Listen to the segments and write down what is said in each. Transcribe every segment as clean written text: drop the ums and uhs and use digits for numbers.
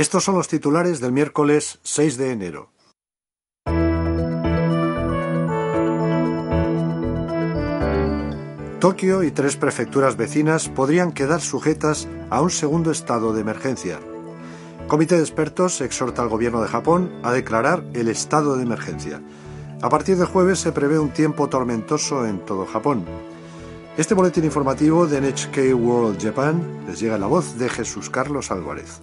Estos son los titulares del miércoles 6 de enero. Tokio y 3 prefecturas vecinas podrían quedar sujetas a un segundo estado de emergencia. Comité de expertos exhorta al gobierno de Japón a declarar el estado de emergencia. A partir del jueves se prevé un tiempo tormentoso en todo Japón. Este boletín informativo de NHK World Japan les llega en la voz de Jesús Carlos Álvarez.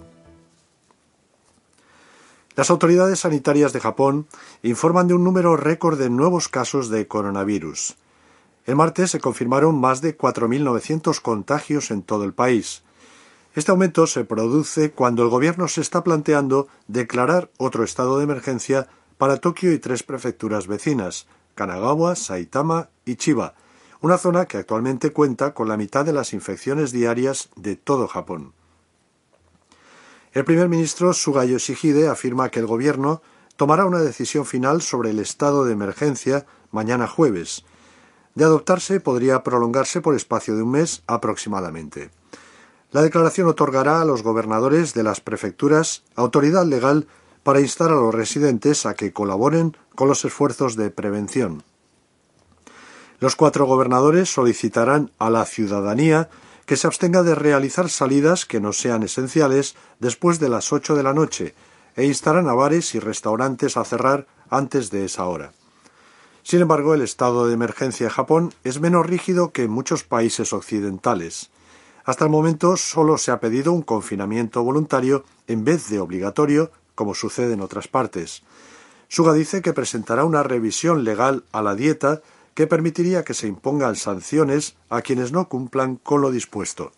Las autoridades sanitarias de Japón informan de un número récord de nuevos casos de coronavirus. El martes se confirmaron más de 4.900 contagios en todo el país. Este aumento se produce cuando el gobierno se está planteando declarar otro estado de emergencia para Tokio y 3 prefecturas vecinas, Kanagawa, Saitama y Chiba, una zona que actualmente cuenta con la mitad de las infecciones diarias de todo Japón. El primer ministro Suga Yoshihide afirma que el gobierno tomará una decisión final sobre el estado de emergencia mañana jueves. De adoptarse, podría prolongarse por espacio de un mes aproximadamente. La declaración otorgará a los gobernadores de las prefecturas autoridad legal para instar a los residentes a que colaboren con los esfuerzos de prevención. Los 4 gobernadores solicitarán a la ciudadanía que se abstenga de realizar salidas que no sean esenciales después de las 8 de la noche e instarán a bares y restaurantes a cerrar antes de esa hora. Sin embargo, el estado de emergencia en Japón es menos rígido que en muchos países occidentales. Hasta el momento solo se ha pedido un confinamiento voluntario en vez de obligatorio, como sucede en otras partes. Suga dice que presentará una revisión legal a la dieta que permitiría que se impongan sanciones a quienes no cumplan con lo dispuesto.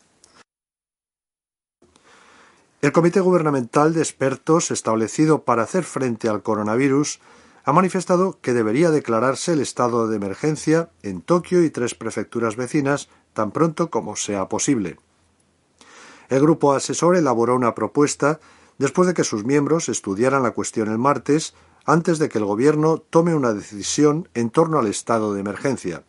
El Comité Gubernamental de Expertos establecido para hacer frente al coronavirus ha manifestado que debería declararse el estado de emergencia en Tokio y 3 prefecturas vecinas tan pronto como sea posible. El grupo asesor elaboró una propuesta después de que sus miembros estudiaran la cuestión el martes, antes de que el gobierno tome una decisión en torno al estado de emergencia.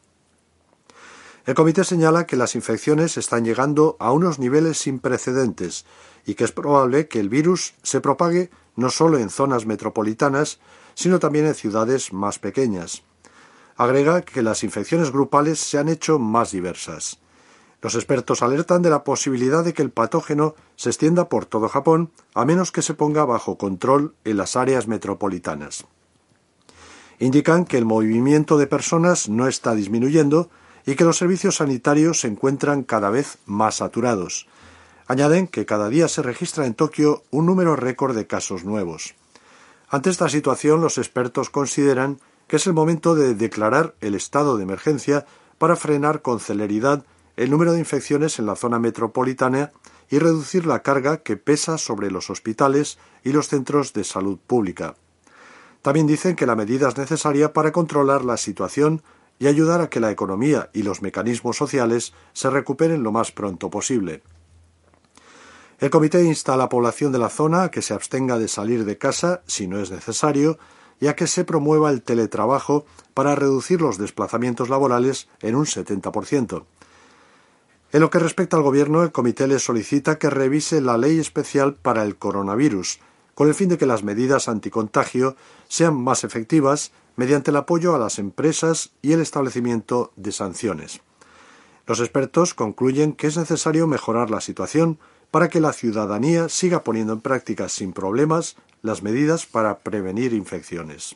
El comité señala que las infecciones están llegando a unos niveles sin precedentes y que es probable que el virus se propague no solo en zonas metropolitanas, sino también en ciudades más pequeñas. Agrega que las infecciones grupales se han hecho más diversas. Los expertos alertan de la posibilidad de que el patógeno se extienda por todo Japón, a menos que se ponga bajo control en las áreas metropolitanas. Indican que el movimiento de personas no está disminuyendo y que los servicios sanitarios se encuentran cada vez más saturados. Añaden que cada día se registra en Tokio un número récord de casos nuevos. Ante esta situación, los expertos consideran que es el momento de declarar el estado de emergencia para frenar con celeridad el número de infecciones en la zona metropolitana y reducir la carga que pesa sobre los hospitales y los centros de salud pública. También dicen que la medida es necesaria para controlar la situación y ayudar a que la economía y los mecanismos sociales se recuperen lo más pronto posible. El comité insta a la población de la zona a que se abstenga de salir de casa si no es necesario y a que se promueva el teletrabajo para reducir los desplazamientos laborales en un 70%. En lo que respecta al gobierno, el comité le solicita que revise la ley especial para el coronavirus, con el fin de que las medidas anticontagio sean más efectivas mediante el apoyo a las empresas y el establecimiento de sanciones. Los expertos concluyen que es necesario mejorar la situación para que la ciudadanía siga poniendo en práctica sin problemas las medidas para prevenir infecciones.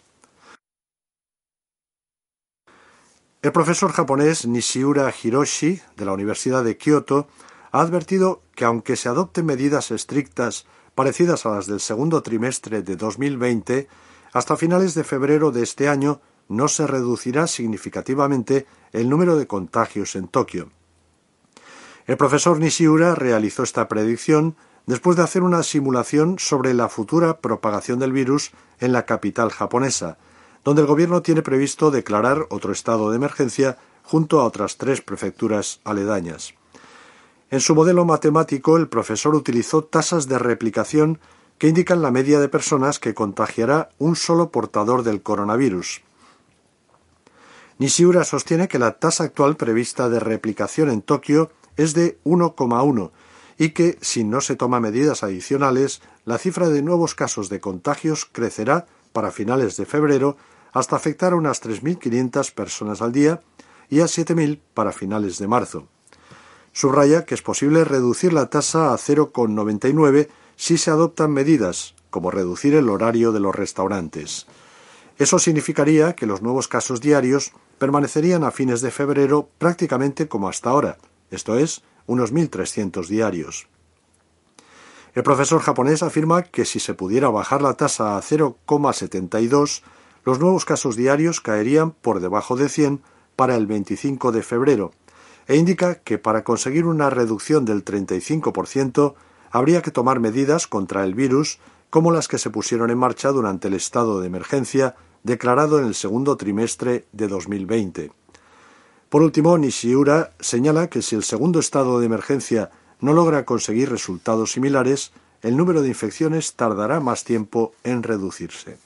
El profesor japonés Nishiura Hiroshi, de la Universidad de Kioto, ha advertido que aunque se adopten medidas estrictas parecidas a las del segundo trimestre de 2020, hasta finales de febrero de este año no se reducirá significativamente el número de contagios en Tokio. El profesor Nishiura realizó esta predicción después de hacer una simulación sobre la futura propagación del virus en la capital japonesa, donde el gobierno tiene previsto declarar otro estado de emergencia junto a otras 3 prefecturas aledañas. En su modelo matemático, el profesor utilizó tasas de replicación que indican la media de personas que contagiará un solo portador del coronavirus. Nishiura sostiene que la tasa actual prevista de replicación en Tokio es de 1,1 y que, si no se toman medidas adicionales, la cifra de nuevos casos de contagios crecerá para finales de febrero hasta afectar a unas 3.500 personas al día y a 7.000 para finales de marzo. Subraya que es posible reducir la tasa a 0,99 si se adoptan medidas, como reducir el horario de los restaurantes. Eso significaría que los nuevos casos diarios permanecerían a fines de febrero prácticamente como hasta ahora, esto es, unos 1.300 diarios. El profesor japonés afirma que si se pudiera bajar la tasa a 0,72, los nuevos casos diarios caerían por debajo de 100 para el 25 de febrero, e indica que para conseguir una reducción del 35% habría que tomar medidas contra el virus como las que se pusieron en marcha durante el estado de emergencia declarado en el segundo trimestre de 2020. Por último, Nishiura señala que si el segundo estado de emergencia no logra conseguir resultados similares, el número de infecciones tardará más tiempo en reducirse.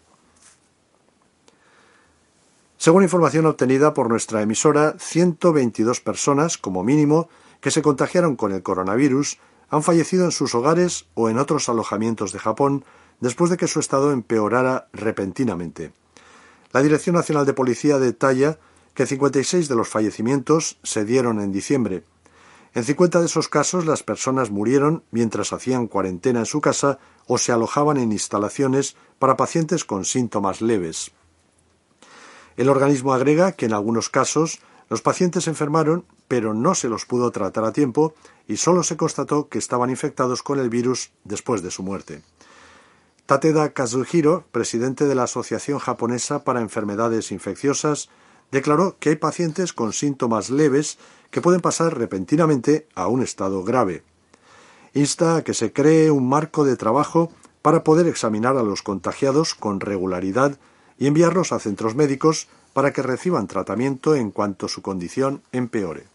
Según información obtenida por nuestra emisora, 122 personas, como mínimo, que se contagiaron con el coronavirus, han fallecido en sus hogares o en otros alojamientos de Japón después de que su estado empeorara repentinamente. La Dirección Nacional de Policía detalla que 56 de los fallecimientos se dieron en diciembre. En 50 de esos casos las personas murieron mientras hacían cuarentena en su casa o se alojaban en instalaciones para pacientes con síntomas leves. El organismo agrega que en algunos casos los pacientes enfermaron, pero no se los pudo tratar a tiempo y solo se constató que estaban infectados con el virus después de su muerte. Tateda Kazuhiro, presidente de la Asociación Japonesa para Enfermedades Infecciosas, declaró que hay pacientes con síntomas leves que pueden pasar repentinamente a un estado grave. Insta a que se cree un marco de trabajo para poder examinar a los contagiados con regularidad y enviarlos a centros médicos para que reciban tratamiento en cuanto su condición empeore.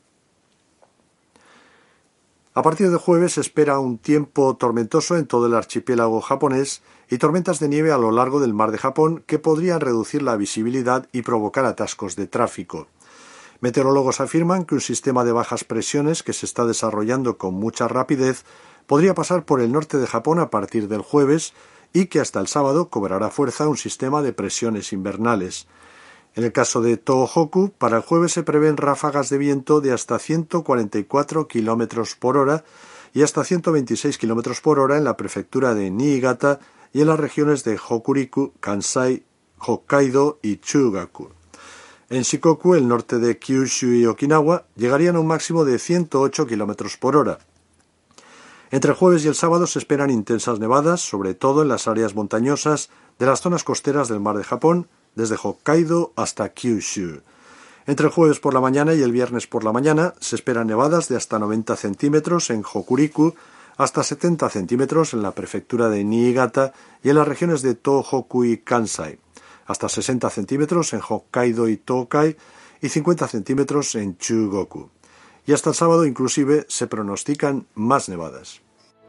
A partir de jueves se espera un tiempo tormentoso en todo el archipiélago japonés y tormentas de nieve a lo largo del mar de Japón que podrían reducir la visibilidad y provocar atascos de tráfico. Meteorólogos afirman que un sistema de bajas presiones que se está desarrollando con mucha rapidez podría pasar por el norte de Japón a partir del jueves y que hasta el sábado cobrará fuerza un sistema de presiones invernales. En el caso de Tohoku, para el jueves se prevén ráfagas de viento de hasta 144 km por hora y hasta 126 km por hora en la prefectura de Niigata y en las regiones de Hokuriku, Kansai, Hokkaido y Chugaku. En Shikoku, el norte de Kyushu y Okinawa, llegarían a un máximo de 108 km por hora. Entre el jueves y el sábado se esperan intensas nevadas, sobre todo en las áreas montañosas de las zonas costeras del mar de Japón, desde Hokkaido hasta Kyushu. Entre el jueves por la mañana y el viernes por la mañana se esperan nevadas de hasta 90 centímetros en Hokuriku, hasta 70 centímetros en la prefectura de Niigata y en las regiones de Tohoku y Kansai, hasta 60 centímetros en Hokkaido y Tokai y 50 centímetros en Chugoku. Y hasta el sábado inclusive se pronostican más nevadas.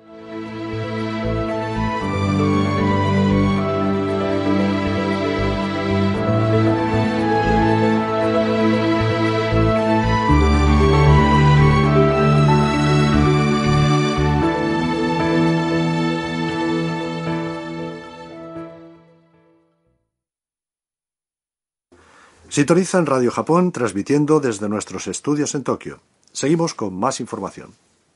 Sintonizan Radio Japón transmitiendo desde nuestros estudios en Tokio. Seguimos con más información.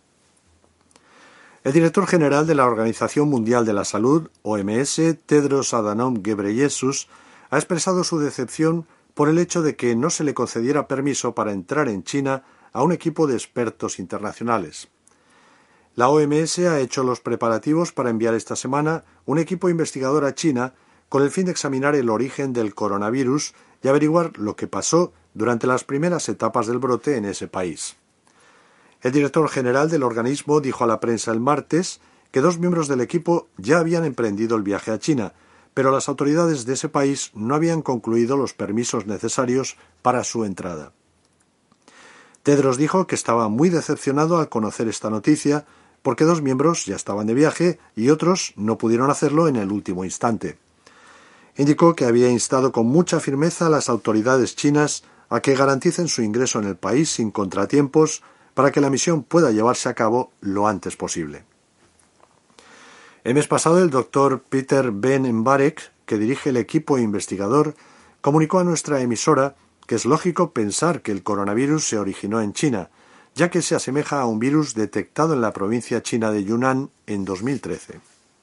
El director general de la Organización Mundial de la Salud, OMS, Tedros Adhanom Ghebreyesus, ha expresado su decepción por el hecho de que no se le concediera permiso para entrar en China a un equipo de expertos internacionales. La OMS ha hecho los preparativos para enviar esta semana un equipo investigador a China con el fin de examinar el origen del coronavirus y averiguar lo que pasó durante las primeras etapas del brote en ese país. El director general del organismo dijo a la prensa el martes que 2 miembros del equipo ya habían emprendido el viaje a China, pero las autoridades de ese país no habían concluido los permisos necesarios para su entrada. Tedros dijo que estaba muy decepcionado al conocer esta noticia porque 2 miembros ya estaban de viaje y otros no pudieron hacerlo en el último instante. Indicó que había instado con mucha firmeza a las autoridades chinas a que garanticen su ingreso en el país sin contratiempos, para que la misión pueda llevarse a cabo lo antes posible. El mes pasado, el doctor Peter Ben Mbarek, que dirige el equipo investigador, comunicó a nuestra emisora que es lógico pensar que el coronavirus se originó en China, ya que se asemeja a un virus detectado en la provincia china de Yunnan en 2013.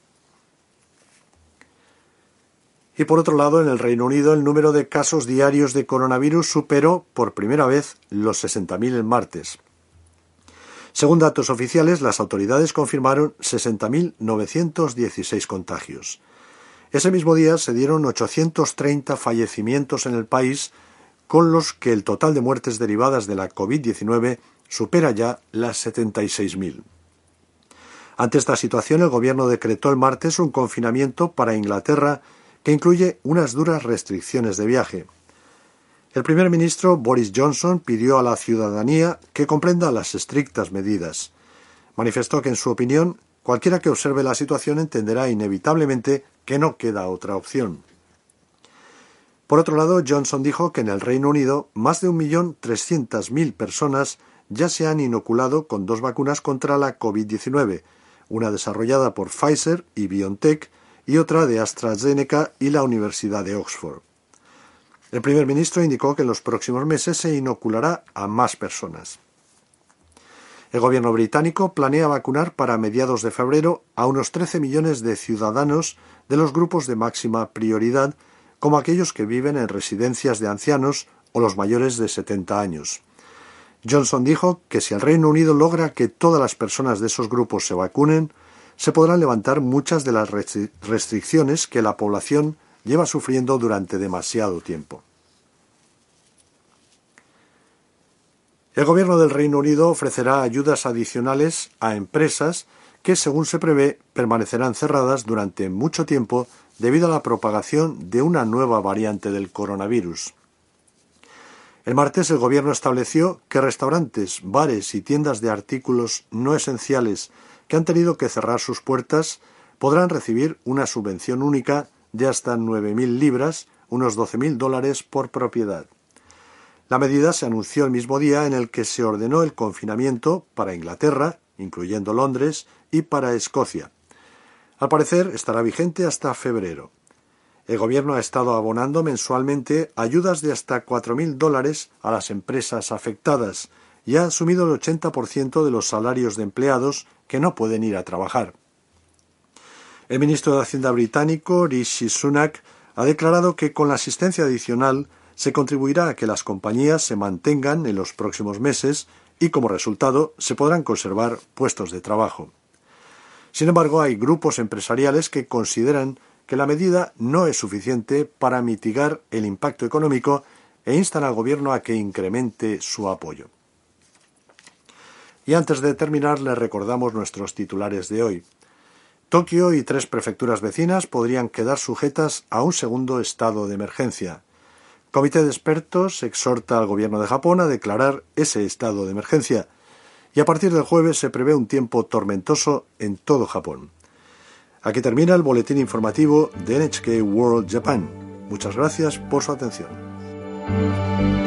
Y por otro lado, en el Reino Unido, el número de casos diarios de coronavirus superó por primera vez los 60.000 el martes. Según datos oficiales, las autoridades confirmaron 60.916 contagios. Ese mismo día se dieron 830 fallecimientos en el país, con los que el total de muertes derivadas de la COVID-19 supera ya las 76.000. Ante esta situación, el gobierno decretó el martes un confinamiento para Inglaterra que incluye unas duras restricciones de viaje. El primer ministro Boris Johnson pidió a la ciudadanía que comprenda las estrictas medidas. Manifestó que, en su opinión, cualquiera que observe la situación entenderá inevitablemente que no queda otra opción. Por otro lado, Johnson dijo que en el Reino Unido más de 1.300.000 personas ya se han inoculado con 2 vacunas contra la COVID-19, una desarrollada por Pfizer y BioNTech y otra de AstraZeneca y la Universidad de Oxford. El primer ministro indicó que en los próximos meses se inoculará a más personas. El gobierno británico planea vacunar para mediados de febrero a unos 13 millones de ciudadanos de los grupos de máxima prioridad, como aquellos que viven en residencias de ancianos o los mayores de 70 años. Johnson dijo que si el Reino Unido logra que todas las personas de esos grupos se vacunen, se podrán levantar muchas de las restricciones que la población lleva sufriendo durante demasiado tiempo. El gobierno del Reino Unido ofrecerá ayudas adicionales a empresas que, según se prevé, permanecerán cerradas durante mucho tiempo debido a la propagación de una nueva variante del coronavirus. El martes el gobierno estableció que restaurantes, bares y tiendas de artículos no esenciales que han tenido que cerrar sus puertas podrán recibir una subvención única de hasta 9.000 libras, unos $12.000 por propiedad. La medida se anunció el mismo día en el que se ordenó el confinamiento para Inglaterra, incluyendo Londres, y para Escocia. Al parecer estará vigente hasta febrero. El gobierno ha estado abonando mensualmente ayudas de hasta $4.000 a las empresas afectadas y ha asumido el 80% de los salarios de empleados que no pueden ir a trabajar. El ministro de Hacienda británico, Rishi Sunak, ha declarado que con la asistencia adicional se contribuirá a que las compañías se mantengan en los próximos meses y, como resultado, se podrán conservar puestos de trabajo. Sin embargo, hay grupos empresariales que consideran que la medida no es suficiente para mitigar el impacto económico e instan al gobierno a que incremente su apoyo. Y antes de terminar, les recordamos nuestros titulares de hoy. Tokio y 3 prefecturas vecinas podrían quedar sujetas a un segundo estado de emergencia. Comité de expertos exhorta al gobierno de Japón a declarar ese estado de emergencia. Y a partir del jueves se prevé un tiempo tormentoso en todo Japón. Aquí termina el boletín informativo de NHK World Japan. Muchas gracias por su atención.